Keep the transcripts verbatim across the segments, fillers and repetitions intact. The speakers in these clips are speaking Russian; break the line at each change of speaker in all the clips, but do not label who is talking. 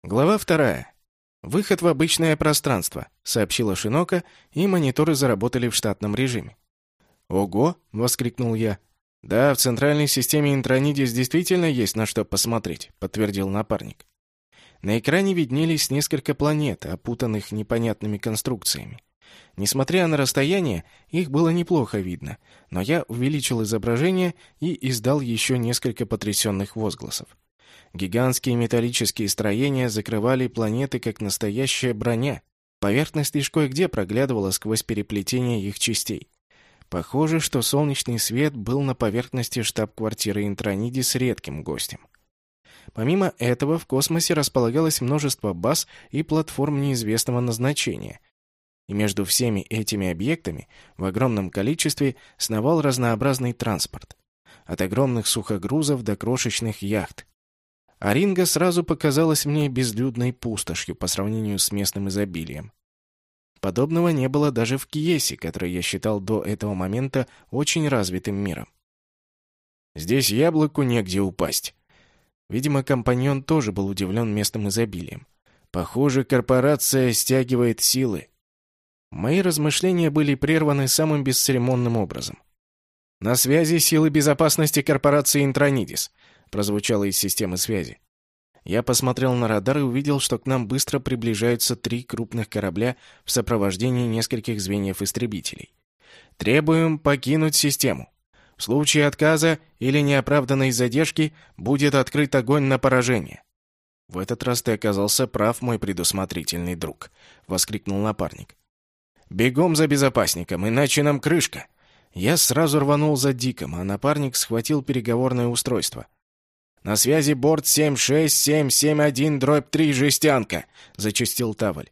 Глава вторая. «Выход в обычное пространство», — сообщила Шинока, и мониторы заработали в штатном режиме. «Ого!» — воскликнул я. «Да, в центральной системе Интронидис действительно есть на что посмотреть», — подтвердил напарник. На экране виднелись несколько планет, опутанных непонятными конструкциями. Несмотря на расстояние, их было неплохо видно, но я увеличил изображение и издал еще несколько потрясенных возгласов. Гигантские металлические строения закрывали планеты, как настоящая броня. Поверхность лишь кое-где проглядывала сквозь переплетение их частей. Похоже, что солнечный свет был на поверхности штаб-квартиры Интронидис редким гостем. Помимо этого, в космосе располагалось множество баз и платформ неизвестного назначения. И между всеми этими объектами в огромном количестве сновал разнообразный транспорт. От огромных сухогрузов до крошечных яхт. Оринга сразу показалась мне безлюдной пустошью по сравнению с местным изобилием. Подобного не было даже в Киесе, который я считал до этого момента очень развитым миром. Здесь яблоку негде упасть. Видимо, компаньон тоже был удивлен местным изобилием. Похоже, корпорация стягивает силы. Мои размышления были прерваны самым бесцеремонным образом. «На связи силы безопасности корпорации Интронидис», прозвучало из системы связи. Я посмотрел на радар и увидел, что к нам быстро приближаются три крупных корабля в сопровождении нескольких звеньев истребителей. «Требуем покинуть систему. В случае отказа или неоправданной задержки будет открыт огонь на поражение». «В этот раз ты оказался прав, мой предусмотрительный друг», — воскликнул напарник. «Бегом за безопасником, иначе нам крышка». Я сразу рванул за Диком, а напарник схватил переговорное устройство. «На связи борт семь шесть семь семь один дробь три жестянка», — зачастил Таваль.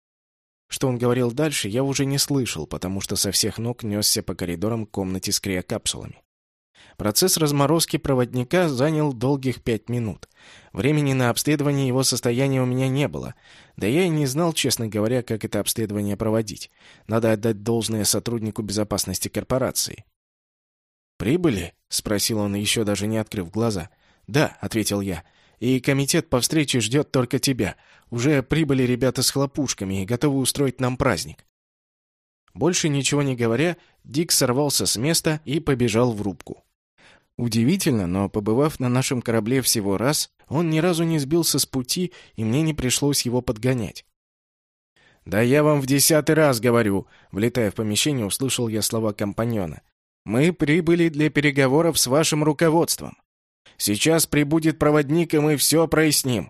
Что он говорил дальше, я уже не слышал, потому что со всех ног несся по коридорам к комнате с криокапсулами. Процесс разморозки проводника занял долгих пять минут. Времени на обследование его состояния у меня не было. Да я и не знал, честно говоря, как это обследование проводить. Надо отдать должное сотруднику безопасности корпорации. «Прибыли?» — спросил он, еще даже не открыв глаза. «Да», — ответил я. «И комитет по встрече ждет только тебя. Уже прибыли ребята с хлопушками и готовы устроить нам праздник». Больше ничего не говоря, Дик сорвался с места и побежал в рубку. Удивительно, но, побывав на нашем корабле всего раз, он ни разу не сбился с пути, и мне не пришлось его подгонять. «Да я вам в десятый раз говорю», — влетая в помещение, услышал я слова компаньона. «Мы прибыли для переговоров с вашим руководством. Сейчас прибудет проводник, и мы все проясним.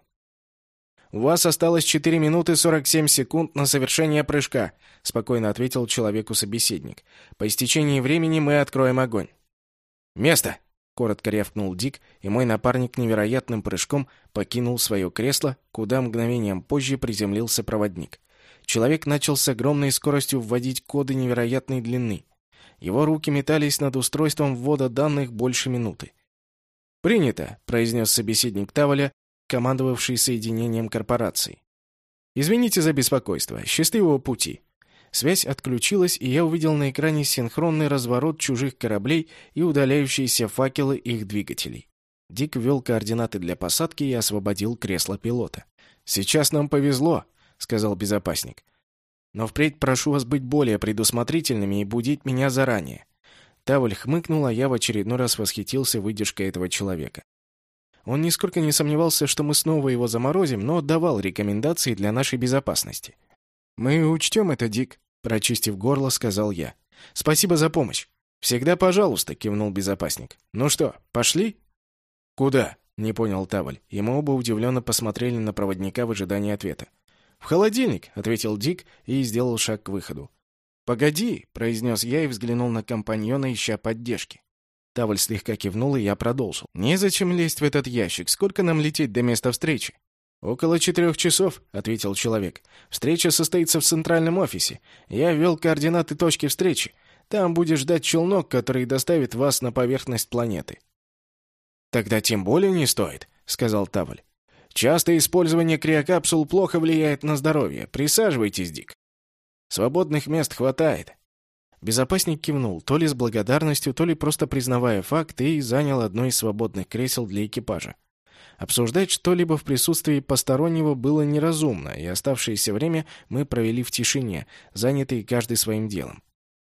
У вас осталось четыре минуты сорок семь секунд на совершение прыжка», — спокойно ответил человеку собеседник. «По истечении времени мы откроем огонь». «Место!» — коротко рявкнул Дик, и мой напарник невероятным прыжком покинул свое кресло, куда мгновением позже приземлился проводник. Человек начал с огромной скоростью вводить коды невероятной длины. Его руки метались над устройством ввода данных больше минуты. «Принято», — произнес собеседник Таваля, командовавший соединением корпорации. «Извините за беспокойство. Счастливого пути». Связь отключилась, и я увидел на экране синхронный разворот чужих кораблей и удаляющиеся факелы их двигателей. Дик ввел координаты для посадки и освободил кресло пилота. «Сейчас нам повезло», — сказал безопасник. «Но впредь прошу вас быть более предусмотрительными и будить меня заранее». Таваль хмыкнул, а я в очередной раз восхитился выдержкой этого человека. Он нисколько не сомневался, что мы снова его заморозим, но давал рекомендации для нашей безопасности. «Мы учтем это, Дик», — прочистив горло, сказал я. «Спасибо за помощь». «Всегда пожалуйста», — кивнул безопасник. «Ну что, пошли?» «Куда?» — не понял Таваль. И мы оба удивленно посмотрели на проводника в ожидании ответа. «В холодильник», — ответил Дик и сделал шаг к выходу. «Погоди», — произнес я и взглянул на компаньона, ища поддержки. Таваль слегка кивнул, и я продолжил. «Незачем лезть в этот ящик. Сколько нам лететь до места встречи?» «Около четырех часов», — ответил человек. «Встреча состоится в центральном офисе. Я ввел координаты точки встречи. Там будет ждать челнок, который доставит вас на поверхность планеты». «Тогда тем более не стоит», — сказал Таваль. «Частое использование криокапсул плохо влияет на здоровье. Присаживайтесь, Дик. Свободных мест хватает». Безопасник кивнул, то ли с благодарностью, то ли просто признавая факт, и занял одно из свободных кресел для экипажа. Обсуждать что-либо в присутствии постороннего было неразумно, и оставшееся время мы провели в тишине, занятые каждый своим делом.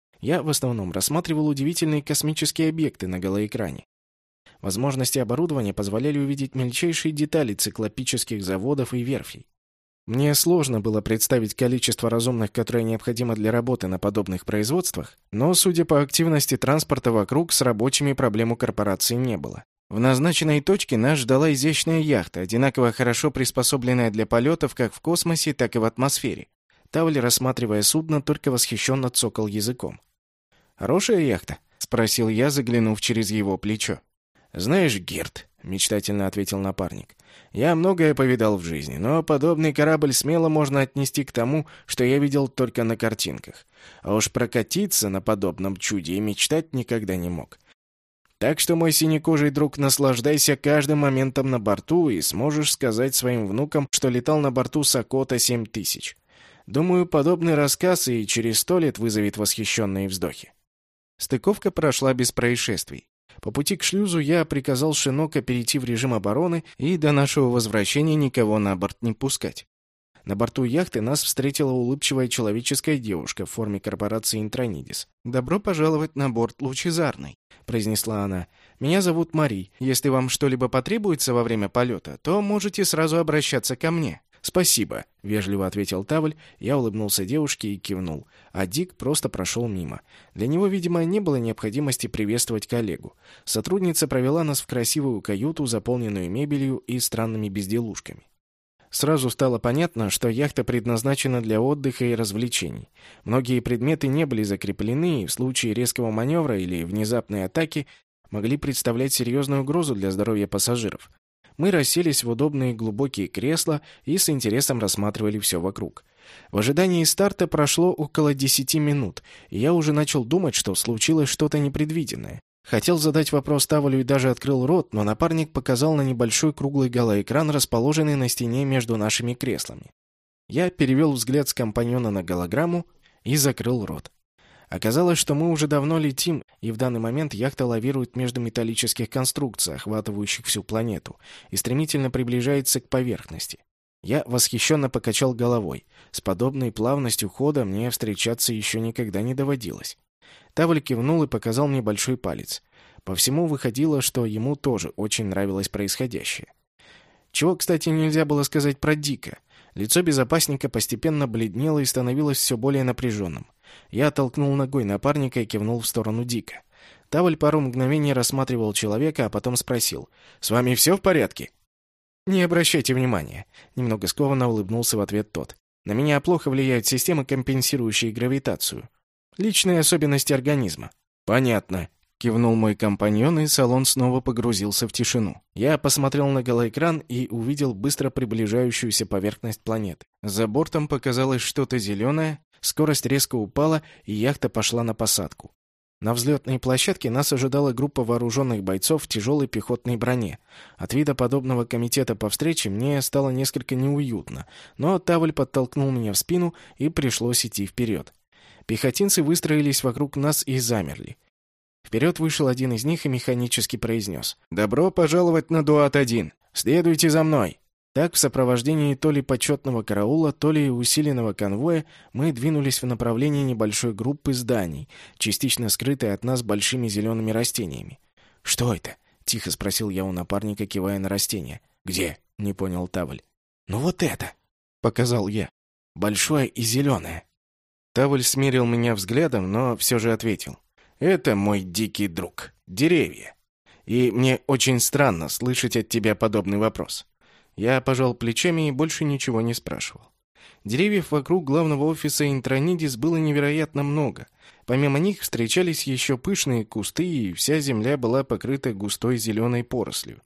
Я в основном рассматривал удивительные космические объекты на голоэкране. Возможности оборудования позволяли увидеть мельчайшие детали циклопических заводов и верфей. Мне сложно было представить количество разумных, которое необходимо для работы на подобных производствах, но, судя по активности транспорта вокруг, с рабочими проблем у корпорации не было. В назначенной точке нас ждала изящная яхта, одинаково хорошо приспособленная для полетов как в космосе, так и в атмосфере. Тавль, рассматривая судно, только восхищенно цокал языком. «Хорошая яхта?» — спросил я, заглянув через его плечо. «Знаешь, Герт», — мечтательно ответил напарник, — «я многое повидал в жизни, но подобный корабль смело можно отнести к тому, что я видел только на картинках. А уж прокатиться на подобном чуде и мечтать никогда не мог. Так что, мой синекожий друг, наслаждайся каждым моментом на борту и сможешь сказать своим внукам, что летал на борту Сокота семь тысяч. Думаю, подобный рассказ и через сто лет вызовет восхищенные вздохи». Стыковка прошла без происшествий. По пути к шлюзу я приказал Шинока перейти в режим обороны и до нашего возвращения никого на борт не пускать. На борту яхты нас встретила улыбчивая человеческая девушка в форме корпорации Интронидис. «Добро пожаловать на борт Лучезарной», — произнесла она. «Меня зовут Мари. Если вам что-либо потребуется во время полета, то можете сразу обращаться ко мне». «Спасибо», — вежливо ответил Тавль. Я улыбнулся девушке и кивнул, а Дик просто прошел мимо. Для него, видимо, не было необходимости приветствовать коллегу. Сотрудница провела нас в красивую каюту, заполненную мебелью и странными безделушками. Сразу стало понятно, что яхта предназначена для отдыха и развлечений. Многие предметы не были закреплены, и в случае резкого маневра или внезапной атаки могли представлять серьезную угрозу для здоровья пассажиров. Мы расселись в удобные глубокие кресла и с интересом рассматривали все вокруг. В ожидании старта прошло около десяти минут, и я уже начал думать, что случилось что-то непредвиденное. Хотел задать вопрос Тавлю и даже открыл рот, но напарник показал на небольшой круглый голоэкран, расположенный на стене между нашими креслами. Я перевел взгляд с компаньона на голограмму и закрыл рот. Оказалось, что мы уже давно летим, и в данный момент яхта лавирует между металлических конструкций, охватывающих всю планету, и стремительно приближается к поверхности. Я восхищенно покачал головой. С подобной плавностью хода мне встречаться еще никогда не доводилось. Тавль кивнул и показал мне большой палец. По всему выходило, что ему тоже очень нравилось происходящее. Чего, кстати, нельзя было сказать про Дика. Лицо безопасника постепенно бледнело и становилось все более напряженным. Я оттолкнул ногой напарника и кивнул в сторону Дика. Тавль пару мгновений рассматривал человека, а потом спросил: «С вами все в порядке?» «Не обращайте внимания», — немного скованно улыбнулся в ответ тот. «На меня плохо влияют системы, компенсирующие гравитацию. Личные особенности организма». «Понятно», — кивнул мой компаньон, и салон снова погрузился в тишину. Я посмотрел на голоэкран и увидел быстро приближающуюся поверхность планеты. За бортом показалось что-то зеленое, скорость резко упала, и яхта пошла на посадку. На взлетной площадке нас ожидала группа вооруженных бойцов в тяжелой пехотной броне. От вида подобного комитета по встрече мне стало несколько неуютно, но Тавль подтолкнул меня в спину, и пришлось идти вперед. Пехотинцы выстроились вокруг нас и замерли. Вперед вышел один из них и механически произнес: «Добро пожаловать на Дуат один! Следуйте за мной!» Так, в сопровождении то ли почетного караула, то ли усиленного конвоя, мы двинулись в направлении небольшой группы зданий, частично скрытой от нас большими зелеными растениями. «Что это?» — тихо спросил я у напарника, кивая на растения. «Где?» — не понял Тавль. «Ну вот это!» — показал я. «Большое и зеленое». Тавль смерил меня взглядом, но все же ответил: «Это мой дикий друг. Деревья. И мне очень странно слышать от тебя подобный вопрос». Я пожал плечами и больше ничего не спрашивал. Деревьев вокруг главного офиса Интронидис было невероятно много. Помимо них встречались еще пышные кусты, и вся земля была покрыта густой зеленой порослью.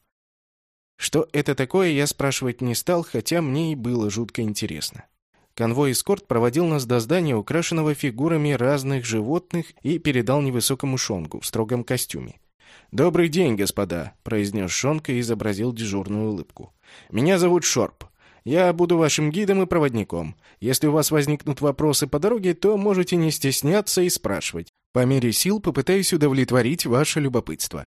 Что это такое, я спрашивать не стал, хотя мне и было жутко интересно. Конвой-эскорт проводил нас до здания, украшенного фигурами разных животных, и передал невысокому Шонгу в строгом костюме. «Добрый день, господа», — произнес Шонг и изобразил дежурную улыбку. «Меня зовут Шорп. Я буду вашим гидом и проводником. Если у вас возникнут вопросы по дороге, то можете не стесняться и спрашивать. По мере сил попытаюсь удовлетворить ваше любопытство».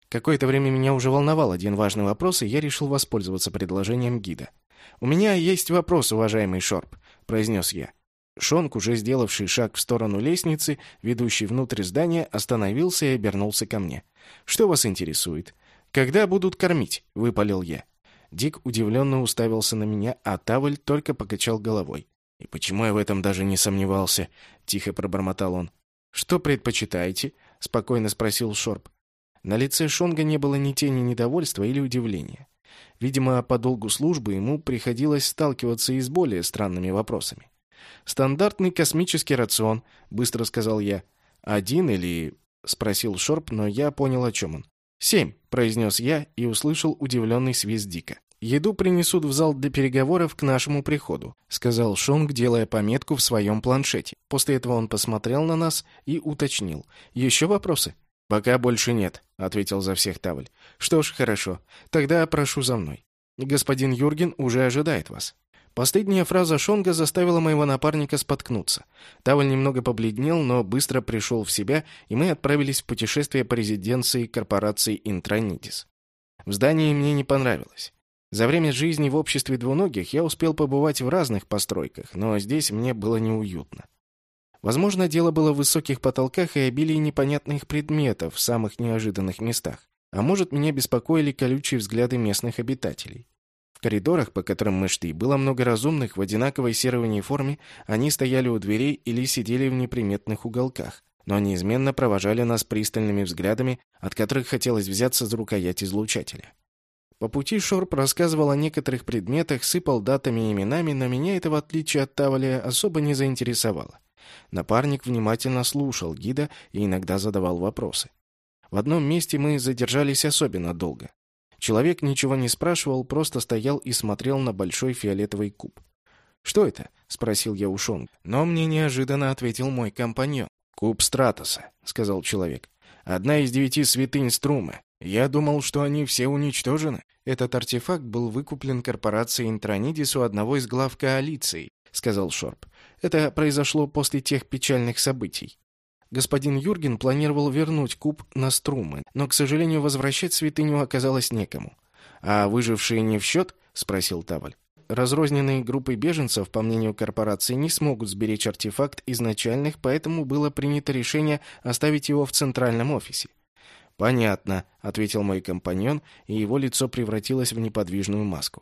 Какое-то время меня уже волновал один важный вопрос, и я решил воспользоваться предложением гида. «У меня есть вопрос, уважаемый Шорп», — произнес я. Шонг, уже сделавший шаг в сторону лестницы, ведущей внутрь здания, остановился и обернулся ко мне. «Что вас интересует?» «Когда будут кормить?» — выпалил я. Дик удивленно уставился на меня, а Тавль только покачал головой. «И почему я в этом даже не сомневался?» — тихо пробормотал он. «Что предпочитаете?» — спокойно спросил Шорп. На лице Шонга не было ни тени недовольства или удивления. Видимо, по долгу службы ему приходилось сталкиваться и с более странными вопросами. «Стандартный космический рацион», — быстро сказал я. «Один или...» — спросил Шорп, но я понял, о чем он. «Семь», — произнес я и услышал удивленный свист Дика. «Еду принесут в зал для переговоров к нашему приходу», — сказал Шонг, делая пометку в своем планшете. После этого он посмотрел на нас и уточнил. «Еще вопросы?» «Пока больше нет», — ответил за всех Тавль. «Что ж, хорошо. Тогда прошу за мной. Господин Юрген уже ожидает вас». Последняя фраза Шонга заставила моего напарника споткнуться. Тавль немного побледнел, но быстро пришел в себя, и мы отправились в путешествие по резиденции корпорации Интранидис. В здании мне не понравилось. За время жизни в обществе двуногих я успел побывать в разных постройках, но здесь мне было неуютно. Возможно, дело было в высоких потолках и обилии непонятных предметов в самых неожиданных местах. А может, меня беспокоили колючие взгляды местных обитателей. В коридорах, по которым мы шли, было много разумных в одинаковой серой униформе, они стояли у дверей или сидели в неприметных уголках, но неизменно провожали нас пристальными взглядами, от которых хотелось взяться за рукоять излучателя. По пути Шорп рассказывал о некоторых предметах, сыпал датами и именами, но меня это, в отличие от Тавля, особо не заинтересовало. Напарник внимательно слушал гида и иногда задавал вопросы. В одном месте мы задержались особенно долго. Человек ничего не спрашивал, просто стоял и смотрел на большой фиолетовый куб. «Что это?» — спросил я у Шонга. Но мне неожиданно ответил мой компаньон. «Куб Стратоса», — сказал человек. «Одна из девяти святынь Струмы. Я думал, что они все уничтожены». Этот артефакт был выкуплен корпорацией Интранидис у одного из глав коалиции, — сказал Шорп. «Это произошло после тех печальных событий. Господин Юрген планировал вернуть куб на Струмы, но, к сожалению, возвращать святыню оказалось некому». «А выжившие не в счет?» — спросил Тавль. «Разрозненные группы беженцев, по мнению корпорации, не смогут сберечь артефакт изначальных, поэтому было принято решение оставить его в центральном офисе». «Понятно», — ответил мой компаньон, и его лицо превратилось в неподвижную маску.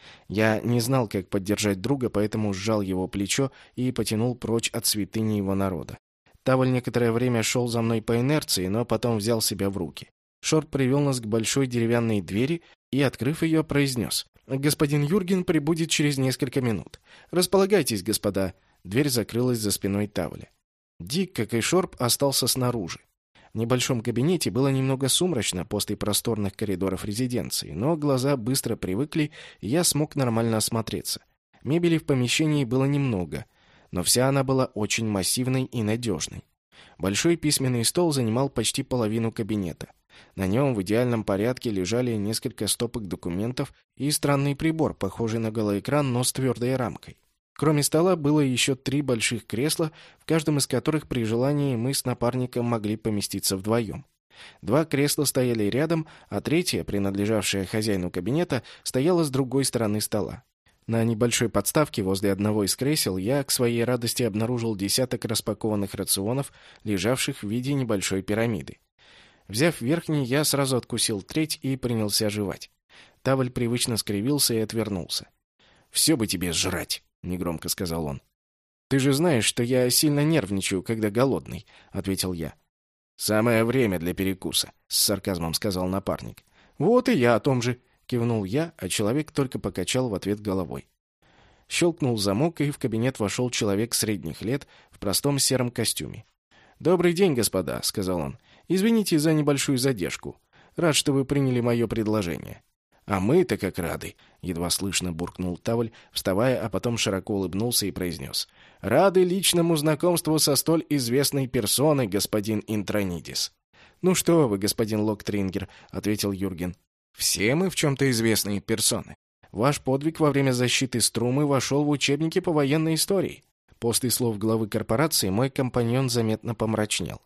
Я не знал, как поддержать друга, поэтому сжал его плечо и потянул прочь от святыни его народа. Тавль некоторое время шел за мной по инерции, но потом взял себя в руки. Шорп привел нас к большой деревянной двери и, открыв ее, произнес: «Господин Юрген прибудет через несколько минут. Располагайтесь, господа». Дверь закрылась за спиной Тавля. Дик, как и Шорп, остался снаружи. В небольшом кабинете было немного сумрачно после просторных коридоров резиденции, но глаза быстро привыкли, и я смог нормально осмотреться. Мебели в помещении было немного, но вся она была очень массивной и надежной. Большой письменный стол занимал почти половину кабинета. На нем в идеальном порядке лежали несколько стопок документов и странный прибор, похожий на голоэкран, но с твердой рамкой. Кроме стола было еще три больших кресла, в каждом из которых при желании мы с напарником могли поместиться вдвоем. Два кресла стояли рядом, а третье, принадлежавшее хозяину кабинета, стояло с другой стороны стола. На небольшой подставке возле одного из кресел я, к своей радости, обнаружил десяток распакованных рационов, лежавших в виде небольшой пирамиды. Взяв верхний, я сразу откусил треть и принялся жевать. Тавль привычно скривился и отвернулся. «Все бы тебе сжрать!» — негромко сказал он. «Ты же знаешь, что я сильно нервничаю, когда голодный», — ответил я. «Самое время для перекуса», — с сарказмом сказал напарник. «Вот и я о том же», — кивнул я, а человек только покачал в ответ головой. Щелкнул замок, и в кабинет вошел человек средних лет в простом сером костюме. «Добрый день, господа», — сказал он. «Извините за небольшую задержку. Рад, что вы приняли мое предложение». «А мы-то как рады!» — едва слышно буркнул Тавль, вставая, а потом широко улыбнулся и произнес. «Рады личному знакомству со столь известной персоной, господин Интранидис». «Ну что вы, господин Локтрингер», — ответил Юрген. «Все мы в чем-то известные персоны. Ваш подвиг во время защиты Струмы вошел в учебники по военной истории». После слов главы корпорации мой компаньон заметно помрачнел.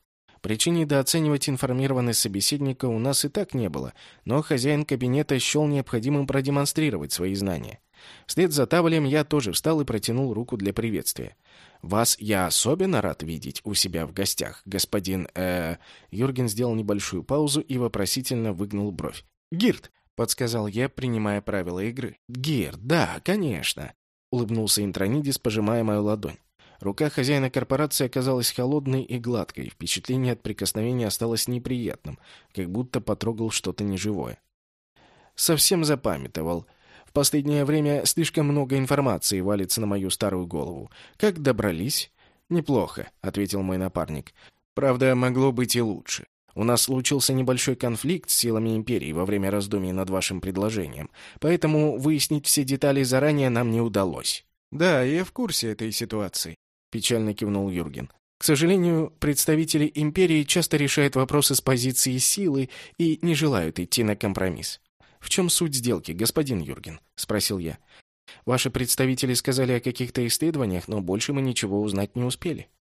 Причин недооценивать информированность собеседника у нас и так не было, но хозяин кабинета счел необходимым продемонстрировать свои знания. Вслед за Тавлем я тоже встал и протянул руку для приветствия. «Вас я особенно рад видеть у себя в гостях, господин...» э Юрген сделал небольшую паузу и вопросительно выгнул бровь. «Гирт», — подсказал я, принимая правила игры. «Гирт, да, конечно», — улыбнулся Интронидис, пожимая мою ладонь. Рука хозяина корпорации оказалась холодной и гладкой, впечатление от прикосновения осталось неприятным, как будто потрогал что-то неживое. Совсем запамятовал. В последнее время слишком много информации валится на мою старую голову. Как добрались? Неплохо, ответил мой напарник. Правда, могло быть и лучше. У нас случился небольшой конфликт с силами Империи во время раздумий над вашим предложением, поэтому выяснить все детали заранее нам не удалось. Да, я в курсе этой ситуации, печально кивнул Юрген. К сожалению, представители Империи часто решают вопросы с позиции силы и не желают идти на компромисс. «В чем суть сделки, господин Юрген?» — спросил я. «Ваши представители сказали о каких-то исследованиях, но больше мы ничего узнать не успели».